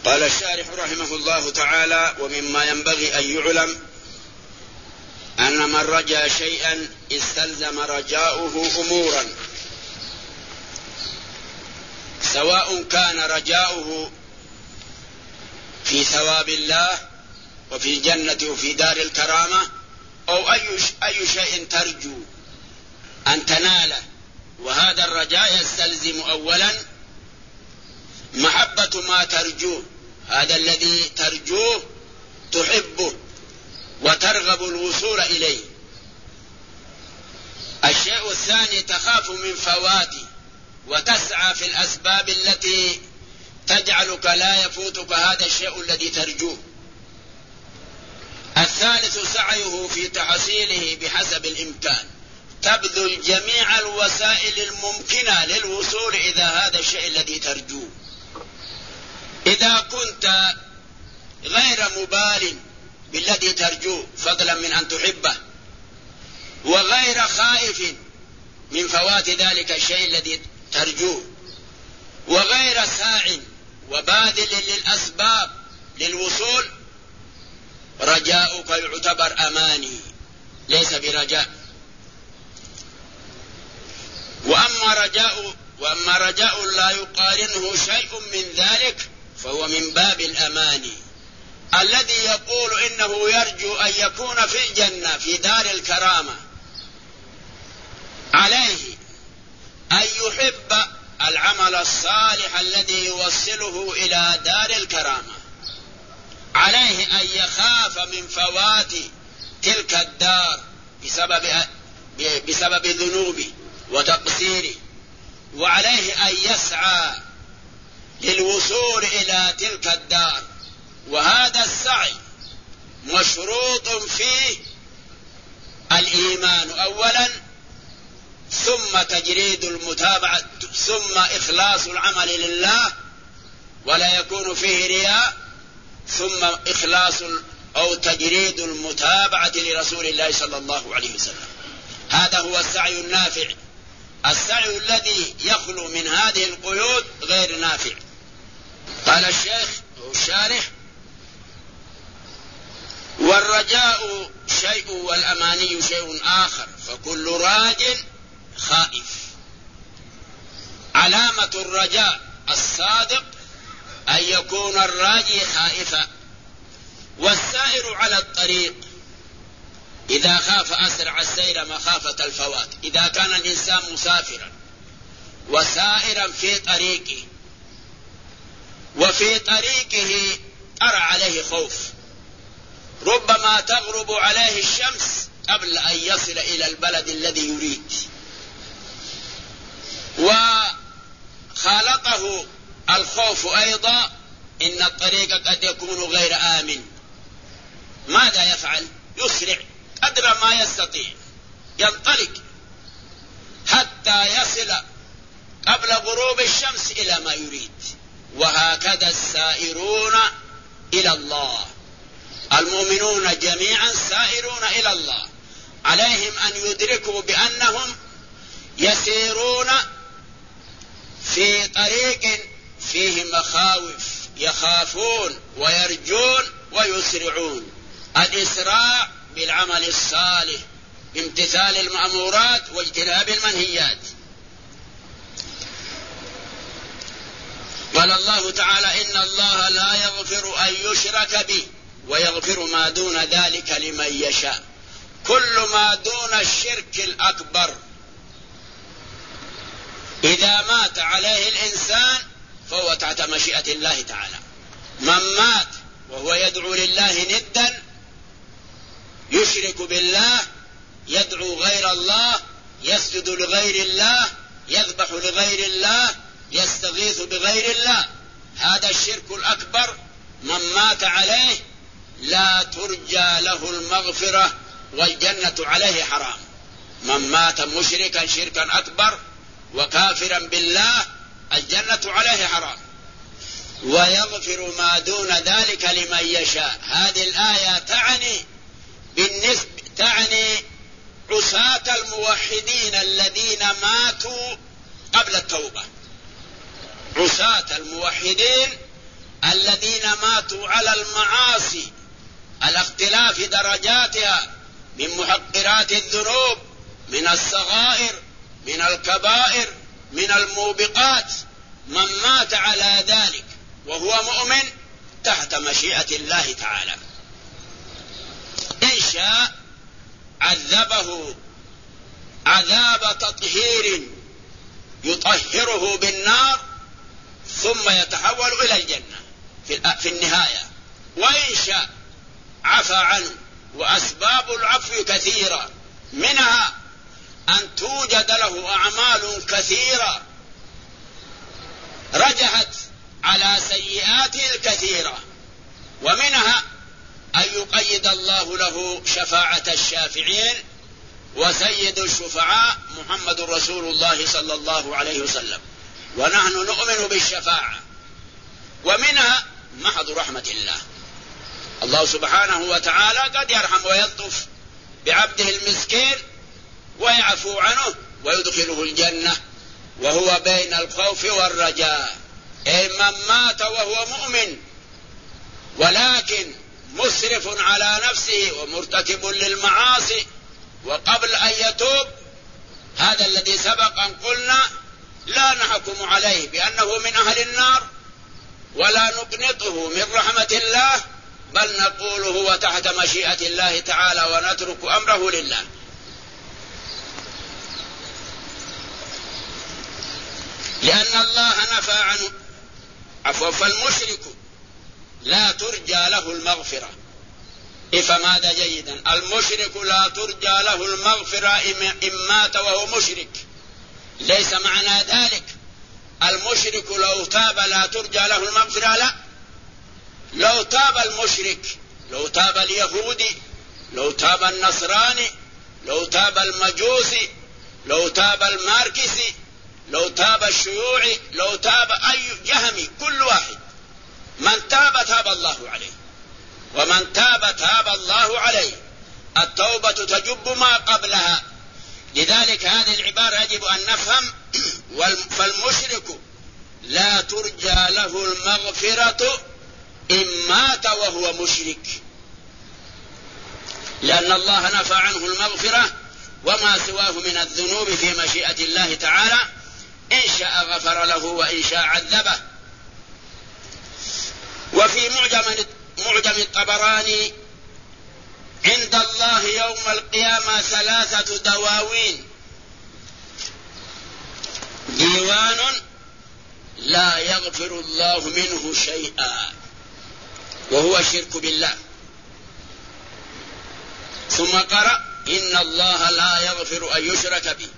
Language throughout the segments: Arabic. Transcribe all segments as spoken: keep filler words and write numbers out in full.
قال الشارح رحمه الله تعالى: ومما ينبغي أن يعلم أن من رجا شيئا استلزم رجاؤه أمورا، سواء كان رجاؤه في ثواب الله وفي الجنة وفي دار الكرامة، أو أي شيء ترجو أن تناله. وهذا الرجاء يستلزم أولا محبة ما ترجوه، هذا الذي ترجوه تحبه وترغب الوصول إليه. الشيء الثاني تخاف من فواته وتسعى في الأسباب التي تجعلك لا يفوتك هذا الشيء الذي ترجوه. الثالث سعيه في تحصيله بحسب الإمكان، تبذل جميع الوسائل الممكنة للوصول إلى هذا الشيء الذي ترجوه. إذا كنت غير مبال بالذي ترجوه فضلا من أن تحبه، وغير خائف من فوات ذلك الشيء الذي ترجوه، وغير ساع وباذل للأسباب للوصول، رجاؤك يعتبر أماني ليس برجاء. وأما رجاء وأما رجاء لا يقارنه شيء من ذلك فهو من باب الأماني. الذي يقول إنه يرجو أن يكون في الجنة في دار الكرامة، عليه أن يحب العمل الصالح الذي يوصله إلى دار الكرامة، عليه أن يخاف من فوات تلك الدار بسبب بسبب ذنوبه وتقصيره، وعليه أن يسعى للوصول إلى تلك الدار. وهذا السعي مشروط فيه الإيمان أولا، ثم تجريد المتابعة، ثم إخلاص العمل لله ولا يكون فيه رياء، ثم إخلاص أو تجريد المتابعة لرسول الله صلى الله عليه وسلم. هذا هو السعي النافع. السعي الذي يخلو من هذه القيود غير نافع. قال الشيخ الشارح: والرجاء شيء والأماني شيء آخر، فكل راج خائف. علامة الرجاء الصادق أن يكون الراجي خائفا. والسائر على الطريق إذا خاف أسرع السير مخافة الفوات. إذا كان الإنسان مسافرا وسائرا في طريقه وفي طريقه أرى عليه خوف، ربما تغرب عليه الشمس قبل أن يصل إلى البلد الذي يريد، وخالطه الخوف أيضا إن الطريق قد يكون غير آمن. ماذا يفعل؟ يسرع قدر ما يستطيع، ينطلق حتى يصل قبل غروب الشمس إلى ما يريد. وهكذا السائرون إلى الله، المؤمنون جميعا سائرون إلى الله، عليهم أن يدركوا بأنهم يسيرون في طريق فيه مخاوف، يخافون ويرجون ويسرعون. الإسراع بالعمل الصالح بامتثال المأمورات واجتناب المنهيات. قال الله تعالى: إن الله لا يغفر أن يشرك به ويغفر ما دون ذلك لمن يشاء. كل ما دون الشرك الأكبر إذا مات عليه الإنسان فهو تحت مشيئة الله تعالى. من مات وهو يدعو لله ندا، يشرك بالله، يدعو غير الله، يسجد لغير الله، يذبح لغير الله، يستغيث بغير الله، هذا الشرك الأكبر من مات عليه لا ترجى له المغفرة والجنة عليه حرام. من مات مشركا شركا أكبر وكافرا بالله الجنة عليه حرام. ويغفر ما دون ذلك لمن يشاء. هذه الآية تعني بالنسبة تعني عصاة الموحدين الذين ماتوا قبل التوبة. عصاة الموحدين الذين ماتوا على المعاصي على اختلاف درجاتها من محقرات الذنوب، من الصغائر، من الكبائر، من الموبقات، من مات على ذلك وهو مؤمن تحت مشيئة الله تعالى، إن شاء عذبه عذاب تطهير يطهره بالنار ثم يتحول إلى الجنة في النهاية، وإن شاء عفى عنه. وأسباب العفو كثيرة، منها أن توجد له أعمال كثيرة رجحت على سيئاته الكثيرة، ومنها أن يقيد الله له شفاعة الشافعين، وسيد الشفعاء محمد رسول الله صلى الله عليه وسلم، ونحن نؤمن بالشفاعة. ومنها محض رحمة الله، الله سبحانه وتعالى قد يرحم ويلطف بعبده المسكين ويعفو عنه ويدخله الجنة وهو بين الخوف والرجاء. أي من مات وهو مؤمن ولكن مسرف على نفسه ومرتكب للمعاصي وقبل أن يتوب، هذا الذي سبق أن قلنا لا نحكم عليه بأنه من أهل النار ولا نقنطه من رحمة الله، بل نقول هو تحت مشيئة الله تعالى ونترك أمره لله. لأن الله نفى عنه عفوا، فالمشرك لا ترجى له المغفرة. إفماذا جيدا، المشرك لا ترجى له المغفرة إن مات وهو مشرك. ليس معنى ذلك المشرك لو تاب لا ترجى له المغفرة، لا، لو تاب المشرك، لو تاب اليهودي، لو تاب النصراني، لو تاب المجوسي، لو تاب الماركسي، لو تاب الشيوعي، لو تاب أي جهمي، كل واحد من تاب تاب الله عليه، ومن تاب تاب الله عليه. التوبة تجب ما قبلها. لذلك هذه العبارة يجب أن نفهم. فالمشرك لا ترجى له المغفرة إن مات وهو مشرك، لأن الله نفى عنه المغفرة وما سواه من الذنوب في مشيئة الله تعالى، إن شاء غفر له وإن شاء عذبه. وفي معجم معجم الطبراني عند الله يوم القيامة ثلاثة دواوين: ديوان لا يغفر الله منه شيئا وهو الشرك بالله، ثم قرأ إن الله لا يغفر أن يشرك به.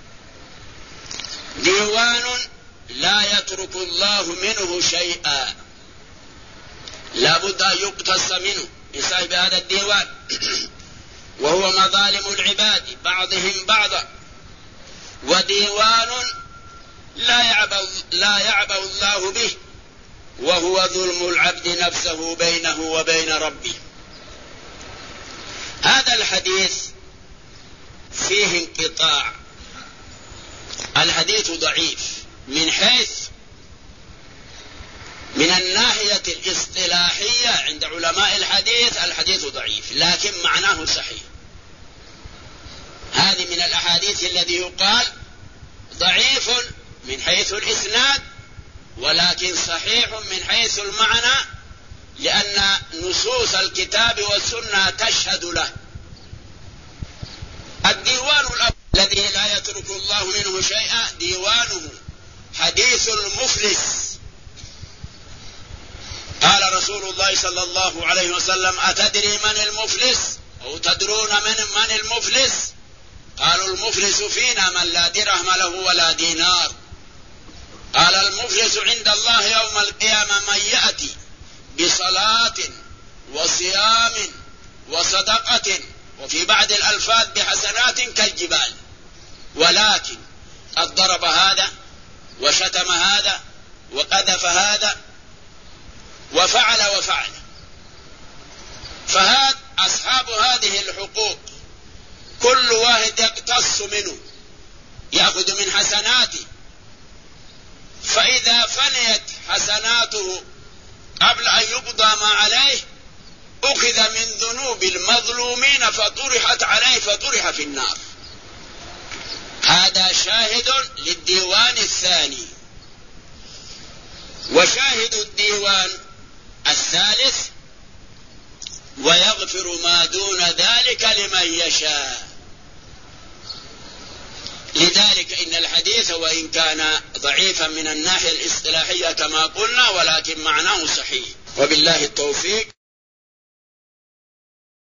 ديوان لا يترك الله منه شيئا، لا بد أن يقتص منه لصاحب هذا الديوان، وهو مظالم العباد بعضهم بعضا. وديوان لا يعبأ, لا يعبأ الله به، وهو ظلم العبد نفسه بينه وبين ربه. هذا الحديث فيه انقطاع، الحديث ضعيف من حيث من الناحية الاصطلاحية عند علماء الحديث الحديث ضعيف، لكن معناه صحيح. هذه من الأحاديث الذي يقال ضعيف من حيث الإسناد ولكن صحيح من حيث المعنى، لأن نصوص الكتاب والسنة تشهد له. الديوان الأول الذي لا يترك الله منه شيئا ديوانه حديث المفلس. قال رسول الله صلى الله عليه وسلم: أتدري من المفلس؟ أو تدرون من من المفلس؟ قالوا: المفلس فينا من لا درهم له ولا دينار. قال: المفلس عند الله يوم القيامة من يأتي بصلاة وصيام وصدقة، وفي بعض الألفاظ بحسنات كالجبال، ولكن قد ضرب هذا وشتم هذا وقذف هذا وفعل وفعل. فهذا أصحاب هذه الحقوق كل واحد يقتص منه، يأخذ من حسناته، فإذا فنيت حسناته قبل أن يقضى ما عليه أخذ من ذنوب المظلومين فطرحت عليه فطرح في النار. هذا شاهد للديوان الثاني. وشاهد الديوان الثالث: ويغفر ما دون ذلك لمن يشاء. لذلك إن الحديث وإن كان ضعيفا من الناحية الاصطلاحية كما قلنا ولكن معناه صحيح. وبالله التوفيق.